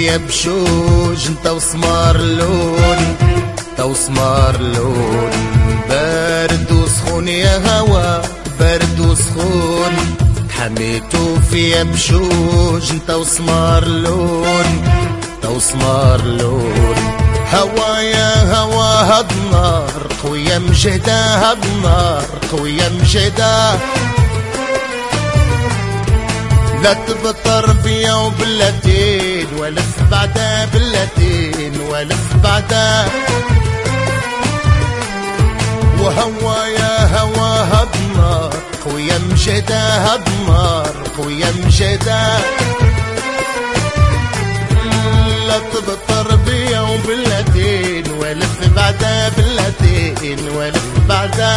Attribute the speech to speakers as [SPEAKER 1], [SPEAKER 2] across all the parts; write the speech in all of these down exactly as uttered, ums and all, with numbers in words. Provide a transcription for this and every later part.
[SPEAKER 1] فيا بشوج انت وسمار اللون، انت وسمار اللون. بارد وسخون يا هوا، بارد وسخون، حميتو فيا بشوج انت وسمار اللون، انت وسمار اللون. هوا يا هوا هاد النار قوية مجهدة، هاد النار قوية مجهدة. لا تبطر بيا وبلاتين والف بعدا، بلاتين والف بعدا. وهوا يا هوا هاد النار قوية مجهدة، هاد النار قوية مجهدة. لا تبطر بيا وبلاتين والف بعدا، بلاتين والف بعدا.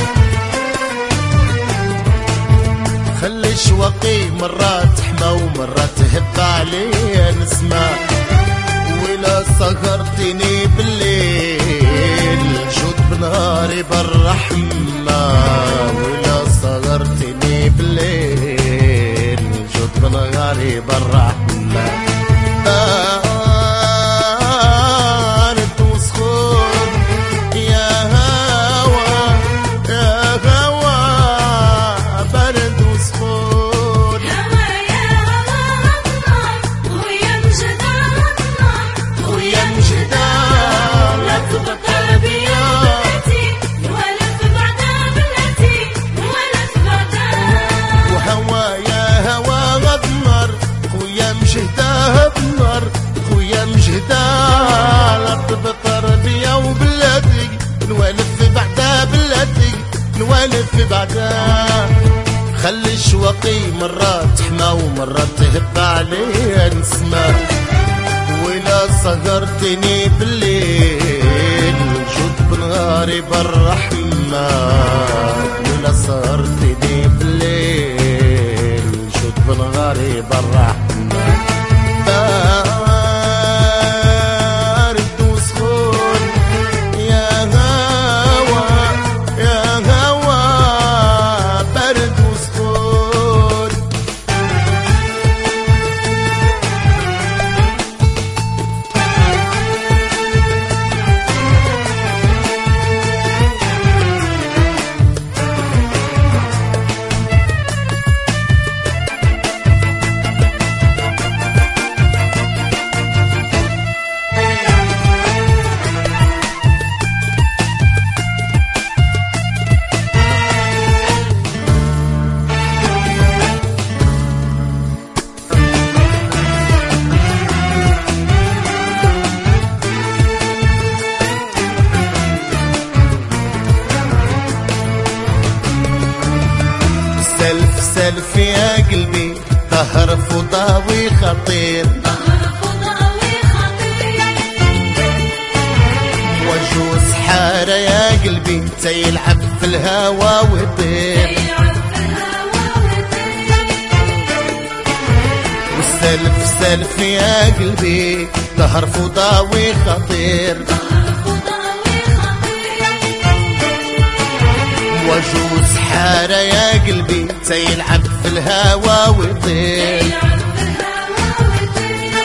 [SPEAKER 1] خلي شوقي مرات حما ومرات تهب عليا نسمع. ولا سهرتني بالليل جود بنهاري بالرحمة، ولا سهرتني بالليل جود بنهاري بالرحمة. بارد وسخون يا هوا، يا هوا بارد وسخون.
[SPEAKER 2] هوا يا هوا النار قوية مجهدة، النار
[SPEAKER 1] قوية مجهدة.
[SPEAKER 2] لا تبطر بيا بلاتين والف بعدا، بلاتين والف بعدا.
[SPEAKER 1] وهوا يا هوا غد النار قوية مجهدة، هاد النار قوية مجهدة. لا تبطر بيا وبلادي نوالف بعدا، بلادي نوالف بعدا. خلي شوقي مرات حما ومرات تهب عليا نسمع. ولا سهرتني بالليل جود بنهاري بالرحمة، ولا سهرتني بالليل جود بنهاري بالرحمة. بارد وسخون يا هوا، يا هوا بارد وسخون. سلف سلف يا قلبي ظهر فضاوي خطير،
[SPEAKER 2] ظهر فضاوي خطير.
[SPEAKER 1] وجوز حارة يا قلبي تيلعب في الهوا ويطير،
[SPEAKER 2] يلعب في الهوا ويطير.
[SPEAKER 1] والسلف سلف يا قلبي ظهر فضاوي خطير.
[SPEAKER 2] ظهر فضاوي خطير.
[SPEAKER 1] وجوز حارة يا قلبي تيلعب في الهوا ويطير.
[SPEAKER 2] يلعب في الهوا ويطير.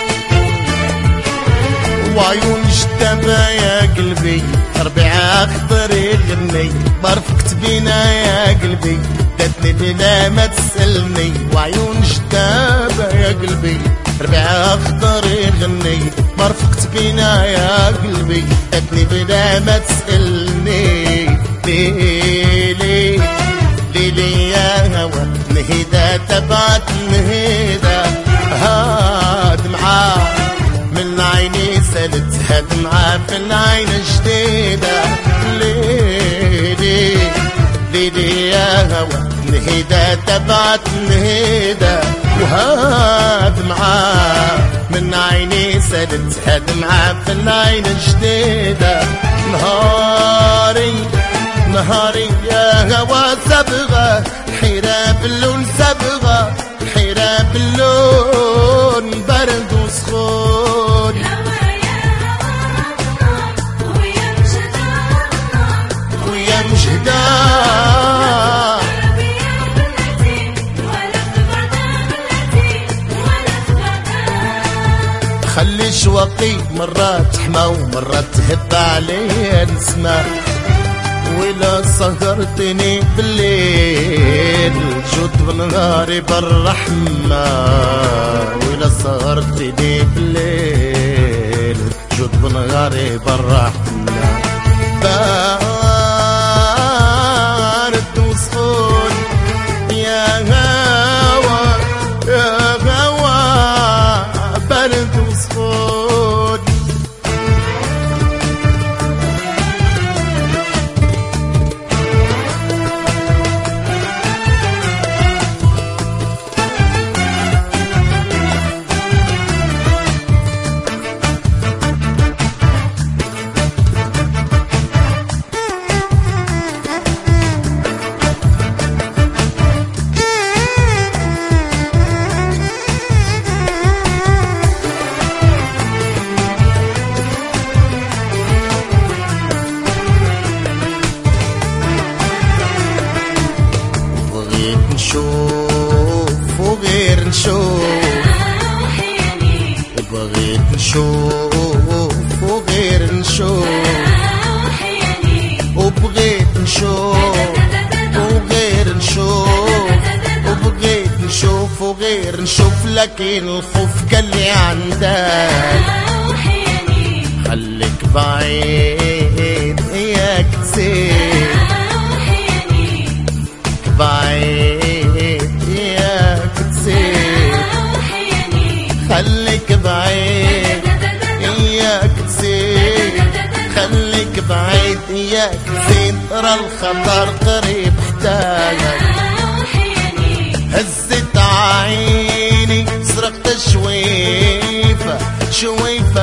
[SPEAKER 1] وعيون جدابة يا قلبي ربيعة خضر يغني، برفقت بينا يا قلبي داتني بلا ما تسألني. وعيون جدابة يا قلبي ربيعة خضر يغني، مرفقت بينا يا قلبي داتني بلا ما تسألني. ليلي ليلي يا هوا نهيدة تبعت نهيدة، هاد معاه من عيني سالت، هاد معاه في العين جديدة. ليلي ليلي يا هوا نهيدة تبعت نهيدة، وهاد معاه من عيني سالت، هاد معاه في العين جديدة. نهاري نهاري يا هوا صبغة الحيرة باللون، صبغة الحيرة باللون. برد وسخون
[SPEAKER 2] هوا يا هوا النار قوية مجهدة، النار
[SPEAKER 1] قوية مجهدة.
[SPEAKER 2] بيا بلاتين والف بعدا، بلاتين والف بعدا.
[SPEAKER 1] خلي وقي مرات حما ومرات تهب عليا نسمع. ولا سهرتني بالليل جود بنهاري بالرحمة، ولا سهرتني بالليل جود بنهاري بالرحمة. بارد وسخون يا هوا يا هوا بارد وسخون. نشوف وغير نشوف وبغيت نشوف وغير نشوف وبغيت نشوف وغير نشوف وبغيت نشوف وغير نشوف. لكن الخوف قال لي عندك خليك بعيد اياك تسيب بعيد اياك تسيب خليك بعيد اياك تسيب خليك بعيد اياك تسيب. ترى الخطر قريب احتاجك. هزت عيني سرقت شويفة شويفة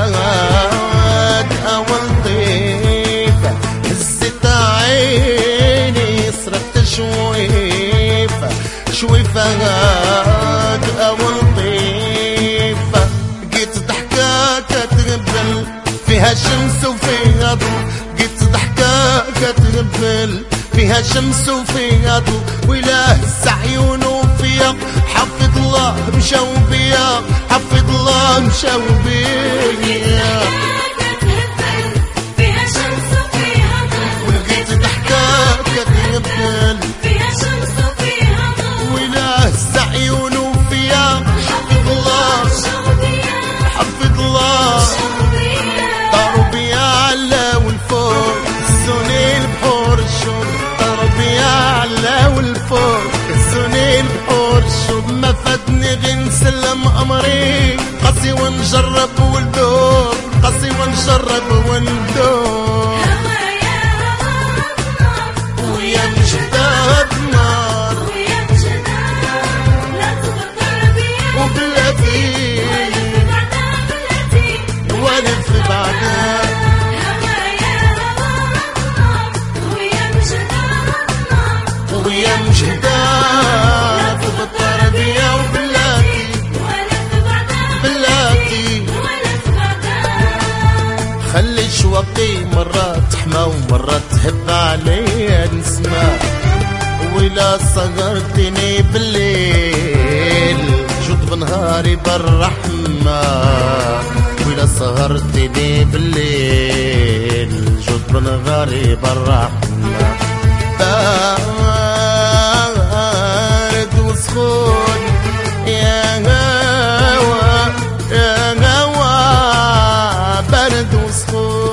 [SPEAKER 1] اول طيفة. هزت عيني سرقت شويفة شويفة اول طيفة. قيت ضحكاك تغبل فيها شمس وفيها ضوء. قيت ضحكاك تغبل فيها شمس وفيها ضوء. وإله عيون وفيها حفظ الله مشاو بيا حفظ الله مشاو بيا. ولقيت ضحكاك تغبل
[SPEAKER 2] فيها شمس وفيها ضوء.
[SPEAKER 1] وإله عيون وفيها حفظ الله حفظ الله. طاروا بيا على والفوق السوني البحور الشوق. طاروا بيا على والفوق السوني البحور الشوق. ما فاتني غير نسلم أمري قصي ونجرب وندوب قصي ونجرب وندوب. ويا مجداد نار وبلادي والف بعدها. ويا مجداد بالتربية وبلادي بلادي. خلي شوقي مرات تحمى ومرات تهب عليا نسمع. ولا صغرتني بالليل جود بنهاري بالرحمة. ولا سهرتني بالليل جود بنهاري بالرحمة. بارد وسخون يا هوا يا هوا بارد وسخون.